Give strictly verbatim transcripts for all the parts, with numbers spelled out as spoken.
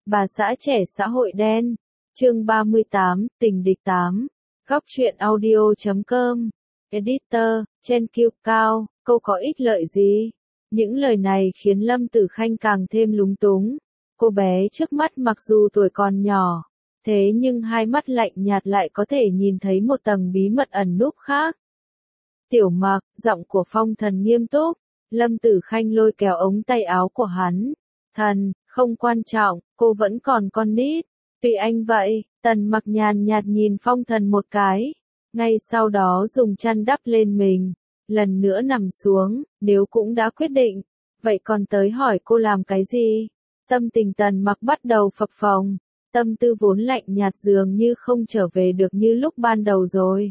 Bà xã trẻ xã hội đen, chương ba mươi tám, tình địch tám, góc truyện audio chấm com, editor, trên kiêu cao, câu có ích lợi gì? Những lời này khiến Lâm Tử Khanh càng thêm lúng túng. Cô bé trước mắt mặc dù tuổi còn nhỏ, thế nhưng hai mắt lạnh nhạt lại có thể nhìn thấy một tầng bí mật ẩn núp khác. Tiểu Mặc, giọng của Phong Thần nghiêm túc. Lâm Tử Khanh lôi kéo ống tay áo của hắn. Thần, không quan trọng, cô vẫn còn con nít. Tùy anh vậy. Tần Mặc nhàn nhạt nhìn Phong Thần một cái. Ngay sau đó dùng chăn đắp lên mình. Lần nữa nằm xuống, nếu cũng đã quyết định. Vậy còn tới hỏi cô làm cái gì? Tâm tình Tần Mặc bắt đầu phập phồng. Tâm tư vốn lạnh nhạt dường như không trở về được như lúc ban đầu rồi.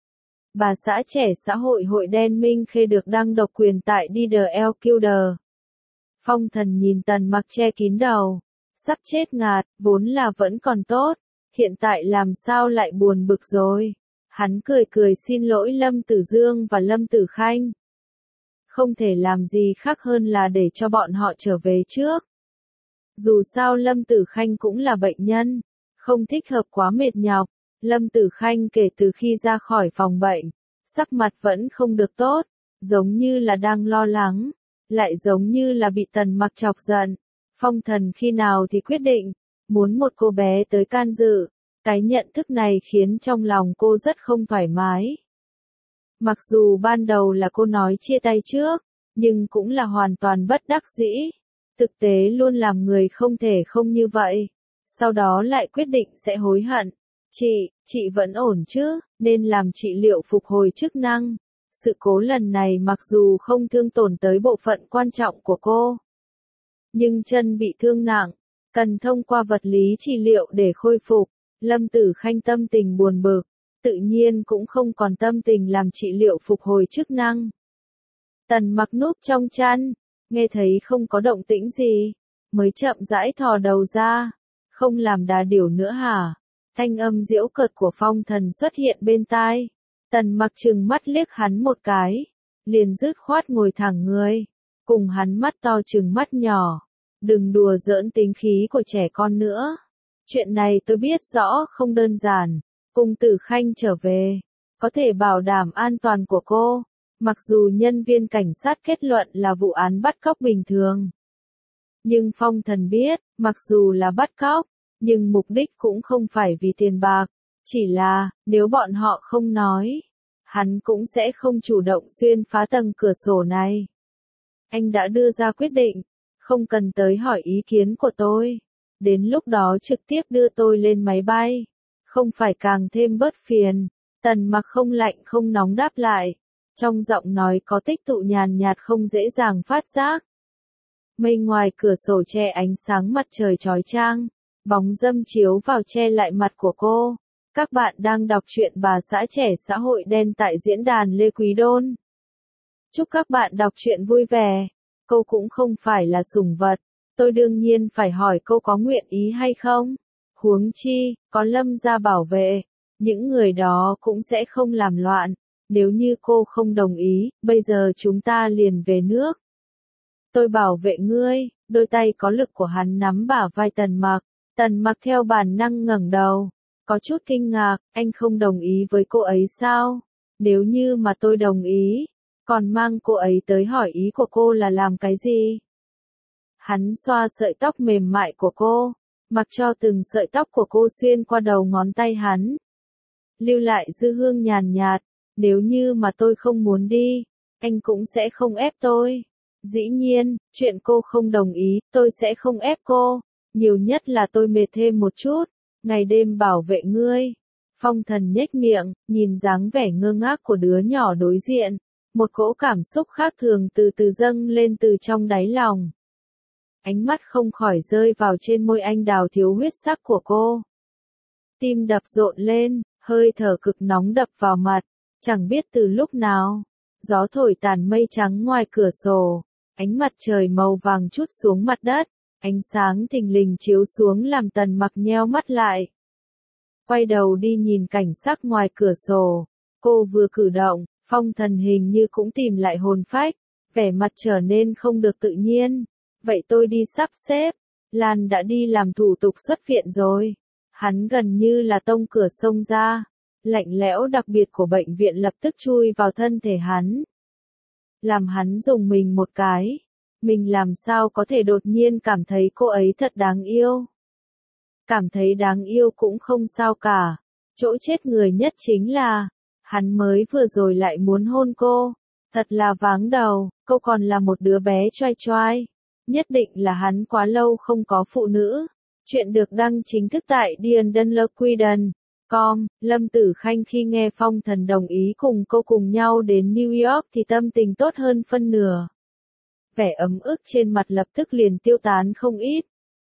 Bà xã trẻ xã hội hội đen Minh Khê được đăng độc quyền tại đê đê lờ Killer. Phong Thần nhìn Tần Mặc che kín đầu. Sắp chết ngạt, vốn là vẫn còn tốt. Hiện tại làm sao lại buồn bực rồi. Hắn cười cười xin lỗi Lâm Tử Dương và Lâm Tử Khanh. Không thể làm gì khác hơn là để cho bọn họ trở về trước. Dù sao Lâm Tử Khanh cũng là bệnh nhân. Không thích hợp quá mệt nhọc. Lâm Tử Khanh kể từ khi ra khỏi phòng bệnh, sắc mặt vẫn không được tốt, giống như là đang lo lắng, lại giống như là bị Tần Mặc chọc giận. Phong Thần khi nào thì quyết định, muốn một cô bé tới can dự, cái nhận thức này khiến trong lòng cô rất không thoải mái. Mặc dù ban đầu là cô nói chia tay trước, nhưng cũng là hoàn toàn bất đắc dĩ. Thực tế luôn làm người không thể không như vậy, sau đó lại quyết định sẽ hối hận. Chị, chị vẫn ổn chứ, nên làm trị liệu phục hồi chức năng. Sự cố lần này mặc dù không thương tổn tới bộ phận quan trọng của cô, nhưng chân bị thương nặng, cần thông qua vật lý trị liệu để khôi phục. Lâm Tử Khanh tâm tình buồn bực, tự nhiên cũng không còn tâm tình làm trị liệu phục hồi chức năng. Tần Mặc núp trong chăn, nghe thấy không có động tĩnh gì, mới chậm rãi thò đầu ra. Không làm đà điểu nữa hả? Thanh âm giễu cợt của Phong Thần xuất hiện bên tai. Tần Mặc trừng mắt liếc hắn một cái, liền dứt khoát ngồi thẳng người, cùng hắn mắt to trừng mắt nhỏ. Đừng đùa giỡn tính khí của trẻ con nữa. Chuyện này tôi biết rõ không đơn giản. Cùng Tử Khanh trở về, có thể bảo đảm an toàn của cô. Mặc dù nhân viên cảnh sát kết luận là vụ án bắt cóc bình thường. Nhưng Phong Thần biết, mặc dù là bắt cóc, nhưng mục đích cũng không phải vì tiền bạc, chỉ là, nếu bọn họ không nói, hắn cũng sẽ không chủ động xuyên phá tầng cửa sổ này. Anh đã đưa ra quyết định, không cần tới hỏi ý kiến của tôi. Đến lúc đó trực tiếp đưa tôi lên máy bay, không phải càng thêm bớt phiền. Tần Mặc không lạnh không nóng đáp lại, trong giọng nói có tích tụ nhàn nhạt không dễ dàng phát giác. Mây ngoài cửa sổ che ánh sáng mặt trời chói chang. Bóng râm chiếu vào che lại mặt của cô. Các bạn đang đọc truyện Bà xã trẻ xã hội đen tại diễn đàn Lê Quý Đôn. Chúc các bạn đọc truyện vui vẻ. Cô cũng không phải là sủng vật. Tôi đương nhiên phải hỏi cô có nguyện ý hay không. Huống chi, có Lâm gia bảo vệ. Những người đó cũng sẽ không làm loạn. Nếu như cô không đồng ý, bây giờ chúng ta liền về nước. Tôi bảo vệ ngươi. Đôi tay có lực của hắn nắm bả vai Tần Mặc. Tần Mặc theo bản năng ngẩng đầu, có chút kinh ngạc, anh không đồng ý với cô ấy sao? Nếu như mà tôi đồng ý, còn mang cô ấy tới hỏi ý của cô là làm cái gì? Hắn xoa sợi tóc mềm mại của cô, mặc cho từng sợi tóc của cô xuyên qua đầu ngón tay hắn. Lưu lại dư hương nhàn nhạt, nếu như mà tôi không muốn đi, anh cũng sẽ không ép tôi. Dĩ nhiên, chuyện cô không đồng ý, tôi sẽ không ép cô. Nhiều nhất là tôi mệt thêm một chút, ngày đêm bảo vệ ngươi. Phong Thần nhếch miệng, nhìn dáng vẻ ngơ ngác của đứa nhỏ đối diện. Một cỗ cảm xúc khác thường từ từ dâng lên từ trong đáy lòng. Ánh mắt không khỏi rơi vào trên môi anh đào thiếu huyết sắc của cô. Tim đập rộn lên, hơi thở cực nóng đập vào mặt, chẳng biết từ lúc nào. Gió thổi tàn mây trắng ngoài cửa sổ, ánh mặt trời màu vàng trút xuống mặt đất. Ánh sáng thình lình chiếu xuống làm Tần Mặc nheo mắt lại. Quay đầu đi nhìn cảnh sắc ngoài cửa sổ. Cô vừa cử động, Phong Thần hình như cũng tìm lại hồn phách. Vẻ mặt trở nên không được tự nhiên. Vậy tôi đi sắp xếp. Lan đã đi làm thủ tục xuất viện rồi. Hắn gần như là tông cửa xông ra. Lạnh lẽo đặc biệt của bệnh viện lập tức chui vào thân thể hắn. Làm hắn dùng mình một cái. Mình làm sao có thể đột nhiên cảm thấy cô ấy thật đáng yêu. Cảm thấy đáng yêu cũng không sao cả. Chỗ chết người nhất chính là, hắn mới vừa rồi lại muốn hôn cô. Thật là váng đầu, cô còn là một đứa bé choai choai. Nhất định là hắn quá lâu không có phụ nữ. Chuyện được đăng chính thức tại Diandunloquiden chấm com. Lâm Tử Khanh khi nghe Phong Thần đồng ý cùng cô cùng nhau đến New York thì tâm tình tốt hơn phân nửa. Vẻ ấm ức trên mặt lập tức liền tiêu tán không ít.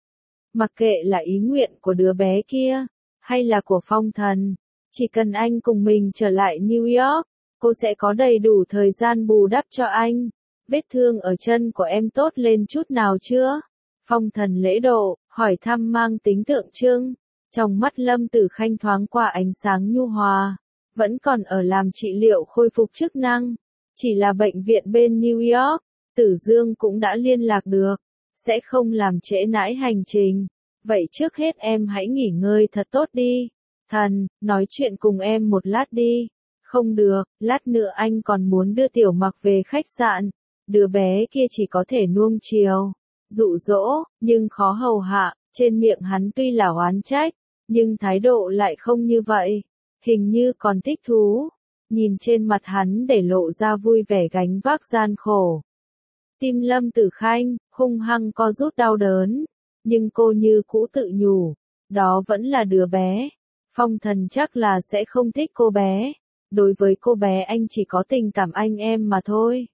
Mặc kệ là ý nguyện của đứa bé kia, hay là của Phong Thần, chỉ cần anh cùng mình trở lại New York, cô sẽ có đầy đủ thời gian bù đắp cho anh. Vết thương ở chân của em tốt lên chút nào chưa? Phong Thần lễ độ, hỏi thăm mang tính tượng trưng. Trong mắt Lâm Tử Khanh thoáng qua ánh sáng nhu hòa. Vẫn còn ở làm trị liệu khôi phục chức năng. Chỉ là bệnh viện bên New York, Tử Dương cũng đã liên lạc được. Sẽ không làm trễ nải hành trình. Vậy trước hết em hãy nghỉ ngơi thật tốt đi. Thần, nói chuyện cùng em một lát đi. Không được, lát nữa anh còn muốn đưa Tiểu Mặc về khách sạn. Đứa bé kia chỉ có thể nuông chiều, dụ dỗ, nhưng khó hầu hạ. Trên miệng hắn tuy là oán trách, nhưng thái độ lại không như vậy. Hình như còn thích thú. Nhìn trên mặt hắn để lộ ra vui vẻ gánh vác gian khổ. Tim Lâm Tử Khanh hung hăng co rút đau đớn, nhưng cô như cũ tự nhủ, đó vẫn là đứa bé. Phong Thần chắc là sẽ không thích cô bé. Đối với cô bé anh chỉ có tình cảm anh em mà thôi.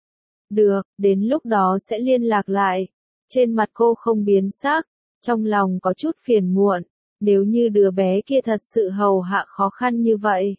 Được, đến lúc đó sẽ liên lạc lại. Trên mặt cô không biến sắc, trong lòng có chút phiền muộn. Nếu như đứa bé kia thật sự hầu hạ khó khăn như vậy,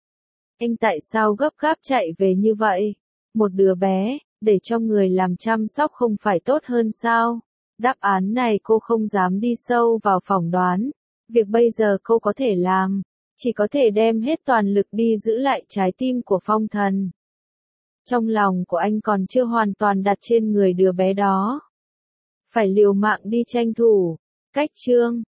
anh tại sao gấp gáp chạy về như vậy? Một đứa bé, để cho người làm chăm sóc không phải tốt hơn sao? Đáp án này cô không dám đi sâu vào phỏng đoán. Việc bây giờ cô có thể làm, chỉ có thể đem hết toàn lực đi giữ lại trái tim của Phong Thần. Trong lòng của anh còn chưa hoàn toàn đặt trên người đứa bé đó. Phải liều mạng đi tranh thủ. Cách chương